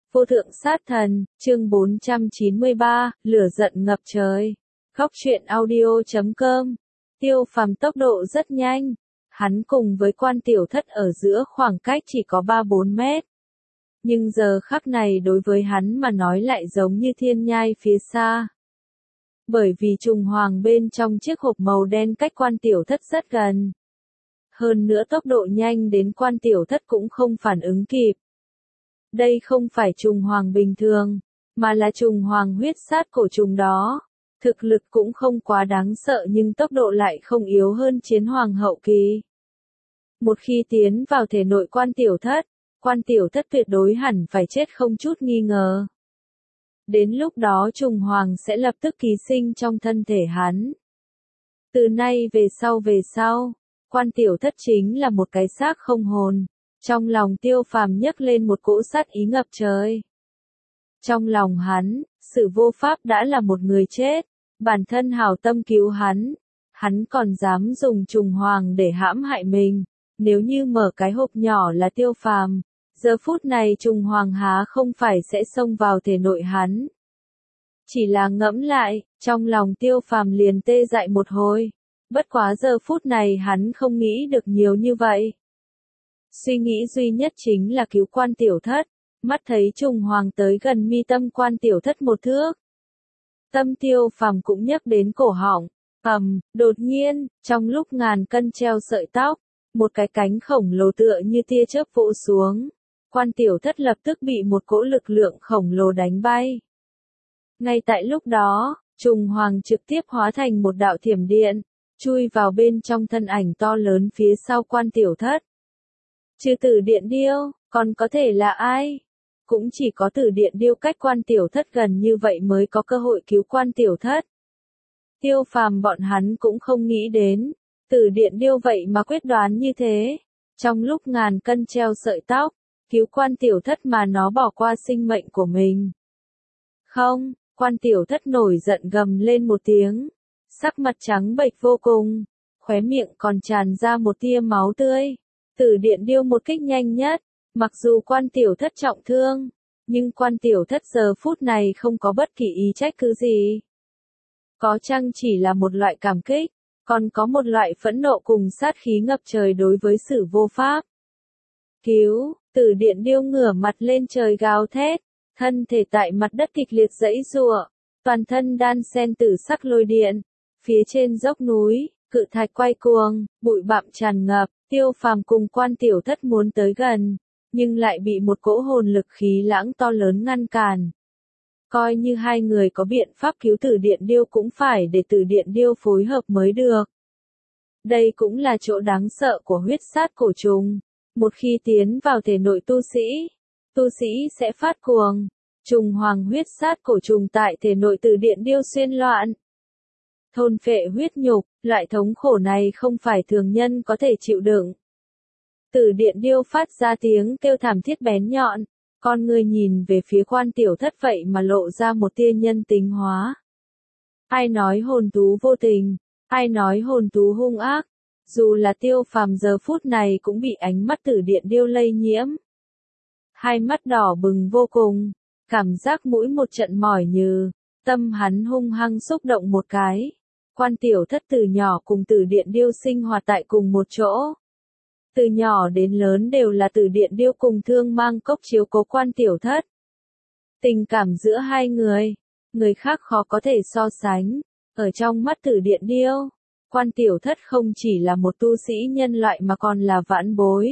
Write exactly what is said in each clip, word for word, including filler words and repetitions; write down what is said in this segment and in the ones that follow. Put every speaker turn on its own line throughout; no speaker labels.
Vô thượng sát thần, chương bốn trăm chín mươi ba, lửa giận ngập trời. Khóc chuyện audio chấm com. Tiêu Phàm tốc độ rất nhanh. Hắn cùng với Quan Tiểu Thất ở giữa khoảng cách chỉ có ba bốn mét. Nhưng giờ khắc này đối với hắn mà nói lại giống như thiên nhai phía xa. Bởi vì trùng hoàng bên trong chiếc hộp màu đen cách Quan Tiểu Thất rất gần. Hơn nữa tốc độ nhanh đến Quan Tiểu Thất cũng không phản ứng kịp. Đây không phải trùng hoàng bình thường, mà là trùng hoàng huyết sát cổ trùng đó. Thực lực cũng không quá đáng sợ nhưng tốc độ lại không yếu hơn chiến hoàng hậu kỳ. Một khi tiến vào thể nội Quan Tiểu Thất, Quan Tiểu Thất tuyệt đối hẳn phải chết không chút nghi ngờ. Đến lúc đó trùng hoàng sẽ lập tức ký sinh trong thân thể hắn. Từ nay về sau về sau, Quan Tiểu Thất chính là một cái xác không hồn. Trong lòng Tiêu Phàm nhấc lên một cỗ sát ý ngập trời. Trong lòng hắn, Sử Vô Pháp đã là một người chết, bản thân hảo tâm cứu hắn, hắn còn dám dùng trùng hoàng để hãm hại mình, nếu như mở cái hộp nhỏ là Tiêu Phàm, giờ phút này trùng hoàng há không phải sẽ xông vào thể nội hắn. Chỉ là ngẫm lại, trong lòng Tiêu Phàm liền tê dại một hồi, bất quá giờ phút này hắn không nghĩ được nhiều như vậy. Suy nghĩ duy nhất chính là cứu Quan Tiểu Thất, mắt thấy trùng hoàng tới gần mi tâm Quan Tiểu Thất một thước. Tâm Tiêu Phàm cũng nhấc đến cổ họng, ầm, đột nhiên, trong lúc ngàn cân treo sợi tóc, một cái cánh khổng lồ tựa như tia chớp vỗ xuống. Quan Tiểu Thất lập tức bị một cỗ lực lượng khổng lồ đánh bay. Ngay tại lúc đó, trùng hoàng trực tiếp hóa thành một đạo thiểm điện, chui vào bên trong thân ảnh to lớn phía sau Quan Tiểu Thất. Trừ Tử Điện Điêu, còn có thể là ai? Cũng chỉ có Tử Điện Điêu cách Quan Tiểu Thất gần như vậy mới có cơ hội cứu Quan Tiểu Thất. Tiêu Phàm bọn hắn cũng không nghĩ đến, Tử Điện Điêu vậy mà quyết đoán như thế. Trong lúc ngàn cân treo sợi tóc, cứu Quan Tiểu Thất mà nó bỏ qua sinh mệnh của mình. Không, Quan Tiểu Thất nổi giận gầm lên một tiếng, sắc mặt trắng bệch vô cùng, khóe miệng còn tràn ra một tia máu tươi. Tử Điện Điêu một kích nhanh nhất, mặc dù Quan Tiểu Thất trọng thương, nhưng Quan Tiểu Thất giờ phút này không có bất kỳ ý trách cứ gì. Có chăng chỉ là một loại cảm kích, còn có một loại phẫn nộ cùng sát khí ngập trời đối với Sử Vô Pháp. Cứu, Tử Điện Điêu ngửa mặt lên trời gào thét, thân thể tại mặt đất kịch liệt giãy giụa, toàn thân đan xen tử sắc lôi điện, phía trên dốc núi, cự thạch quay cuồng, bụi bặm tràn ngập. Tiêu Phàm cùng Quan Tiểu Thất muốn tới gần, nhưng lại bị một cỗ hồn lực khí lãng to lớn ngăn cản. Coi như hai người có biện pháp cứu Tử Điện Điêu cũng phải để Tử Điện Điêu phối hợp mới được. Đây cũng là chỗ đáng sợ của huyết sát cổ trùng. Một khi tiến vào thể nội tu sĩ, tu sĩ sẽ phát cuồng. Trùng hoàng huyết sát cổ trùng tại thể nội Tử Điện Điêu xuyên loạn. Thôn phệ huyết nhục, loại thống khổ này không phải thường nhân có thể chịu đựng. Tử Điện Điêu phát ra tiếng kêu thảm thiết bén nhọn, con người nhìn về phía Quan Tiểu Thất vậy mà lộ ra một tia nhân tính hóa. Ai nói hồn thú vô tình, ai nói hồn thú hung ác, dù là Tiêu Phàm giờ phút này cũng bị ánh mắt Tử Điện Điêu lây nhiễm. Hai mắt đỏ bừng vô cùng, cảm giác mũi một trận mỏi nhừ, tâm hắn hung hăng xúc động một cái. Quan Tiểu Thất từ nhỏ cùng Tử Điện Điêu sinh hoạt tại cùng một chỗ. Từ nhỏ đến lớn đều là Tử Điện Điêu cùng Thương Mang Cốc chiếu cố Quan Tiểu Thất. Tình cảm giữa hai người, người khác khó có thể so sánh. Ở trong mắt Tử Điện Điêu, Quan Tiểu Thất không chỉ là một tu sĩ nhân loại mà còn là vãn bối.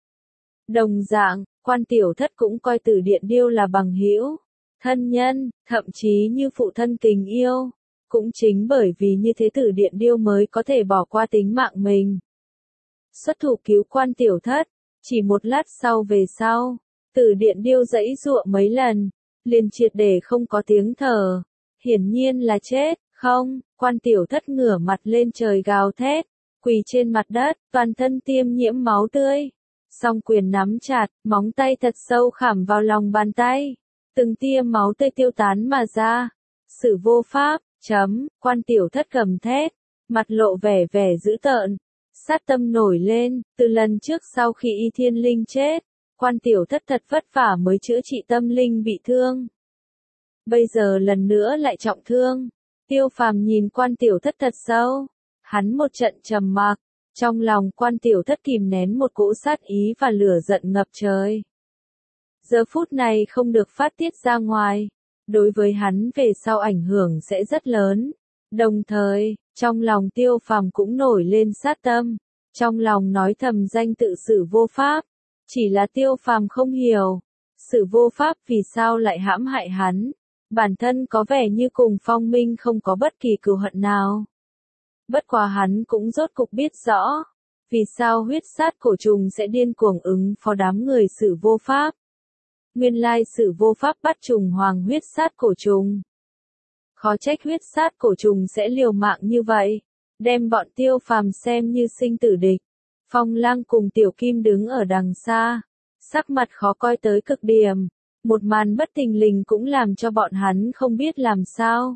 Đồng dạng, Quan Tiểu Thất cũng coi Tử Điện Điêu là bằng hữu, thân nhân, thậm chí như phụ thân tình yêu. Cũng chính bởi vì như thế Tử Điện Điêu mới có thể bỏ qua tính mạng mình. Xuất thủ cứu Quan Tiểu Thất, chỉ một lát sau về sau, Tử Điện Điêu giãy giụa mấy lần, liền triệt để không có tiếng thở. Hiển nhiên là chết, không, Quan Tiểu Thất ngửa mặt lên trời gào thét, quỳ trên mặt đất, toàn thân tiêm nhiễm máu tươi. Song quyền nắm chặt, móng tay thật sâu khảm vào lòng bàn tay, từng tia máu tươi tiêu tán mà ra. Sử Vô Pháp. Chấm, Quan Tiểu Thất gầm thét, mặt lộ vẻ vẻ dữ tợn, sát tâm nổi lên, từ lần trước sau khi Y Thiên Linh chết, Quan tiểu thất thật vất vả mới chữa trị tâm linh bị thương. Bây giờ lần nữa lại trọng thương. Tiêu Phàm nhìn quan tiểu thất thật sâu. Hắn một trận trầm mặc. Trong lòng quan tiểu thất kìm nén một cỗ sát ý và lửa giận ngập trời. Giờ phút này không được phát tiết ra ngoài. Đối với hắn về sau ảnh hưởng sẽ rất lớn. Đồng thời, trong lòng Tiêu Phàm cũng nổi lên sát tâm. Trong lòng nói thầm danh tự Sử Vô Pháp. Chỉ là Tiêu Phàm không hiểu. Sử Vô Pháp vì sao lại hãm hại hắn. Bản thân có vẻ như cùng Phong Minh không có bất kỳ cừu hận nào. Bất quá hắn cũng rốt cục biết rõ. Vì sao huyết sát cổ trùng sẽ điên cuồng ứng phó đám người Sử Vô Pháp. Nguyên lai Sử Vô Pháp bắt trùng hoàng huyết sát cổ trùng. Khó trách huyết sát cổ trùng sẽ liều mạng như vậy. Đem bọn Tiêu Phàm xem như sinh tử địch. Phong Lang cùng Tiểu Kim đứng ở đằng xa. Sắc mặt khó coi tới cực điểm. Một màn bất thình lình cũng làm cho bọn hắn không biết làm sao.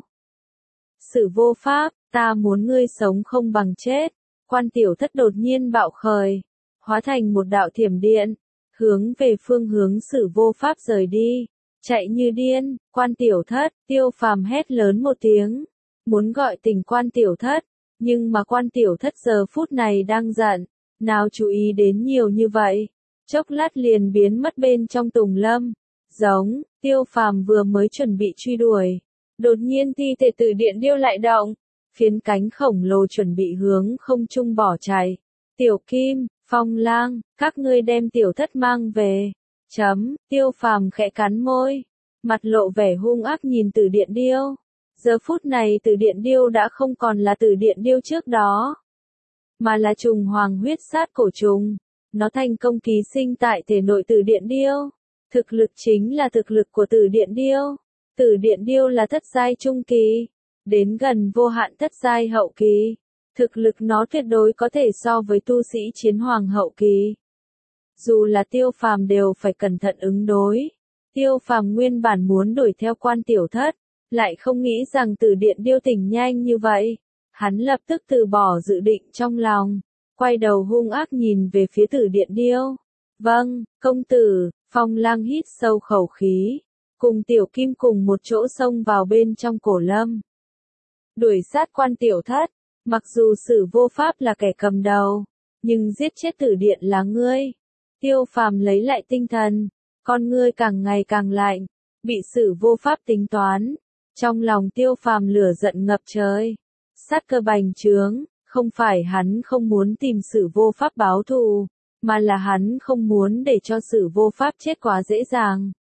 Sử Vô Pháp, ta muốn ngươi sống không bằng chết. Quan tiểu thất đột nhiên bạo khởi. Hóa thành một đạo thiểm điện. Hướng về phương hướng Sử Vô Pháp rời đi. Chạy như điên, quan tiểu thất, Tiêu Phàm hét lớn một tiếng. Muốn gọi tỉnh quan tiểu thất. Nhưng mà quan tiểu thất giờ phút này đang giận. Nào chú ý đến nhiều như vậy. Chốc lát liền biến mất bên trong tùng lâm. Giống, Tiêu Phàm vừa mới chuẩn bị truy đuổi. Đột nhiên thi thể từ điện điêu lại động. Phiến cánh khổng lồ chuẩn bị hướng không trung bỏ chạy. Tiểu Kim, Phong Lang, các ngươi đem tiểu thất mang về. Chấm, Tiêu Phàm khẽ cắn môi. Mặt lộ vẻ hung ác nhìn từ điện điêu. Giờ phút này từ điện điêu đã không còn là từ điện điêu trước đó. Mà là trùng hoàng huyết sát cổ trùng. Nó thành công ký sinh tại thể nội từ điện điêu. Thực lực chính là thực lực của Tử Điện Điêu. Tử Điện Điêu là thất giai trung kỳ, đến gần vô hạn thất giai hậu kỳ. Thực lực nó tuyệt đối có thể so với tu sĩ chiến hoàng hậu kỳ. Dù là Tiêu Phàm đều phải cẩn thận ứng đối. Tiêu Phàm nguyên bản muốn đuổi theo quan tiểu thất, lại không nghĩ rằng Tử Điện Điêu tỉnh nhanh như vậy. Hắn lập tức từ bỏ dự định trong lòng, quay đầu hung ác nhìn về phía Tử Điện Điêu. Vâng, công tử. Phong Lang hít sâu khẩu khí, cùng Tiểu Kim cùng một chỗ xông vào bên trong cổ lâm. Đuổi sát quan tiểu thất, mặc dù Sử Vô Pháp là kẻ cầm đầu, nhưng giết chết Tử Điện là ngươi. Tiêu Phàm lấy lại tinh thần, con ngươi càng ngày càng lạnh, bị Sử Vô Pháp tính toán. Trong lòng Tiêu Phàm lửa giận ngập trời, sát cơ bành trướng, không phải hắn không muốn tìm Sử Vô Pháp báo thù. Mà là hắn không muốn để cho Sử Vô Pháp chết quá dễ dàng.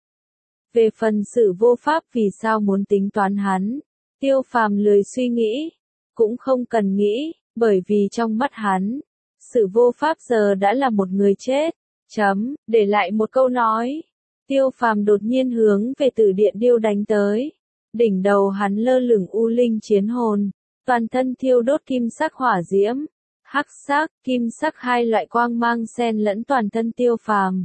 Về phần Sử Vô Pháp vì sao muốn tính toán hắn, Tiêu Phàm lười suy nghĩ, cũng không cần nghĩ, bởi vì trong mắt hắn, Sử Vô Pháp giờ đã là một người chết. Chấm, để lại một câu nói. Tiêu Phàm đột nhiên hướng về Tử Điện Điêu đánh tới. Đỉnh đầu hắn lơ lửng u linh chiến hồn, toàn thân thiêu đốt kim sắc hỏa diễm. Hắc sắc, kim sắc hai loại quang mang xen lẫn toàn thân Tiêu Phàm.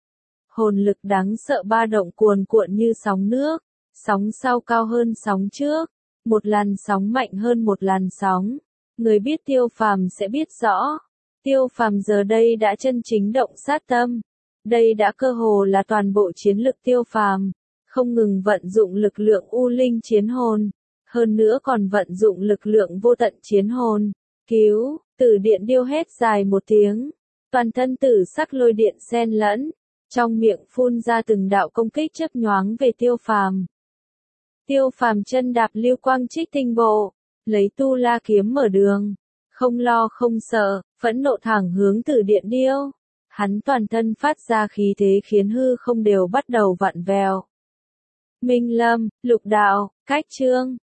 Hồn lực đáng sợ ba động cuồn cuộn như sóng nước, sóng sau cao hơn sóng trước, một làn sóng mạnh hơn một làn sóng. Người biết Tiêu Phàm sẽ biết rõ, Tiêu Phàm giờ đây đã chân chính động sát tâm. Đây đã cơ hồ là toàn bộ chiến lực Tiêu Phàm, không ngừng vận dụng lực lượng u linh chiến hồn, hơn nữa còn vận dụng lực lượng vô tận chiến hồn. Cứu, Tử Điện Điêu hét dài một tiếng, toàn thân tử sắc lôi điện xen lẫn, trong miệng phun ra từng đạo công kích chớp nhoáng về Tiêu Phàm. Tiêu Phàm chân đạp lưu quang trích tinh bộ, lấy tu la kiếm mở đường, không lo không sợ, phẫn nộ thẳng hướng Tử Điện Điêu. Hắn toàn thân phát ra khí thế khiến hư không đều bắt đầu vặn vẹo. Minh Lâm, Lục Đạo, Cách Chương